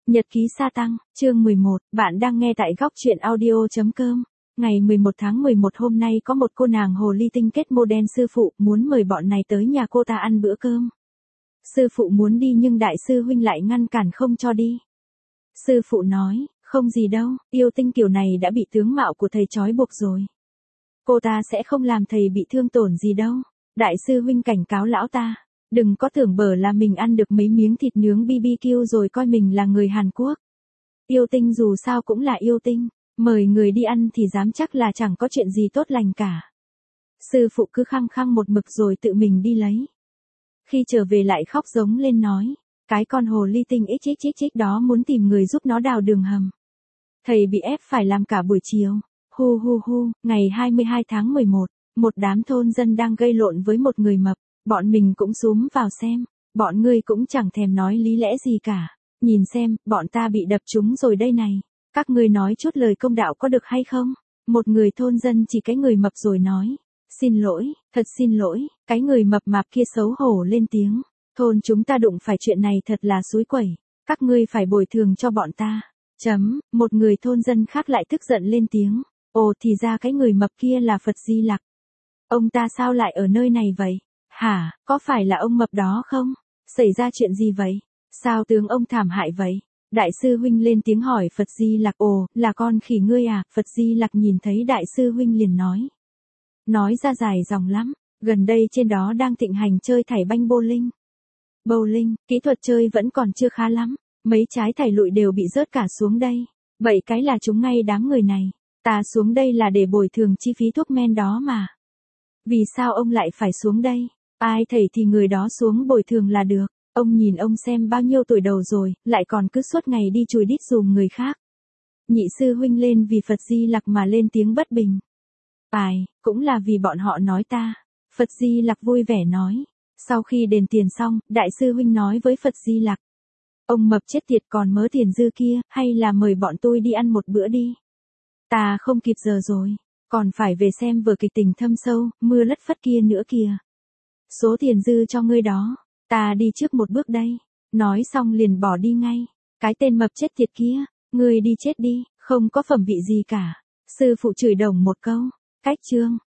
Nhật ký sa tăng, chương 11, bạn đang nghe tại góc truyện audio.com. Ngày 11 tháng 11 hôm nay có một cô nàng hồ ly tinh kết mô đen sư phụ muốn mời bọn này tới nhà cô ta ăn bữa cơm. Sư phụ muốn đi nhưng đại sư huynh lại ngăn cản không cho đi. Sư phụ nói, không gì đâu, yêu tinh kiểu này đã bị tướng mạo của thầy trói buộc rồi. Cô ta sẽ không làm thầy bị thương tổn gì đâu. Đại sư huynh cảnh cáo lão ta. Đừng có tưởng bở là mình ăn được mấy miếng thịt nướng BBQ rồi coi mình là người Hàn Quốc. Yêu tinh dù sao cũng là yêu tinh, mời người đi ăn thì dám chắc là chẳng có chuyện gì tốt lành cả. Sư phụ cứ khăng khăng một mực rồi tự mình đi lấy. Khi trở về lại khóc giống lên nói, cái con hồ ly tinh xxxx đó muốn tìm người giúp nó đào đường hầm. Thầy bị ép phải làm cả buổi chiều. Ngày 22 tháng 11, một đám thôn dân đang gây lộn với một người mập. Bọn mình cũng xúm vào xem, bọn ngươi cũng chẳng thèm nói lý lẽ gì cả. Nhìn xem, bọn ta bị đập trúng rồi đây này. Các ngươi nói chút lời công đạo có được hay không? Một người thôn dân chỉ cái người mập rồi nói. Xin lỗi, thật xin lỗi, cái người mập mạp kia xấu hổ lên tiếng. Thôn chúng ta đụng phải chuyện này thật là xúi quẩy. Các ngươi phải bồi thường cho bọn ta. Một người thôn dân khác lại tức giận lên tiếng. Ồ thì ra cái người mập kia là Phật Di Lặc. Ông ta sao lại ở nơi này vậy? Hả, có phải là ông mập đó không? Xảy ra chuyện gì vậy? Sao tướng ông thảm hại vậy? Đại sư huynh lên tiếng hỏi Phật Di Lặc. Ồ, là con khỉ ngươi à? Phật Di Lặc nhìn thấy đại sư huynh liền nói. Nói ra dài dòng lắm, gần đây trên đó đang thịnh hành chơi thảy banh bowling. Bowling, kỹ thuật chơi vẫn còn chưa khá lắm, mấy trái thảy lụi đều bị rớt cả xuống đây. Vậy cái là chúng ngay đám người này. Ta xuống đây là để bồi thường chi phí thuốc men đó mà. Vì sao ông lại phải xuống đây? Ai thầy thì người đó xuống bồi thường là được. Ông nhìn ông xem bao nhiêu tuổi đầu rồi, lại còn cứ suốt ngày đi chùi đít dùm người khác. Nhị sư huynh lên vì Phật Di Lặc mà lên tiếng bất bình. Cũng là vì bọn họ nói ta. Phật Di Lặc vui vẻ nói. Sau khi đền tiền xong, đại sư huynh nói với Phật Di Lặc. Ông mập chết tiệt còn mớ tiền dư kia, hay là mời bọn tôi đi ăn một bữa đi. Ta không kịp giờ rồi, còn phải về xem vở kịch tình thâm sâu, mưa lất phất kia nữa kìa. Số tiền dư cho ngươi đó, ta đi trước một bước đây. Nói xong liền bỏ đi ngay. Cái tên mập chết tiệt kia, ngươi đi chết đi, không có phẩm vị gì cả. Sư phụ chửi đồng một câu. Cách chương.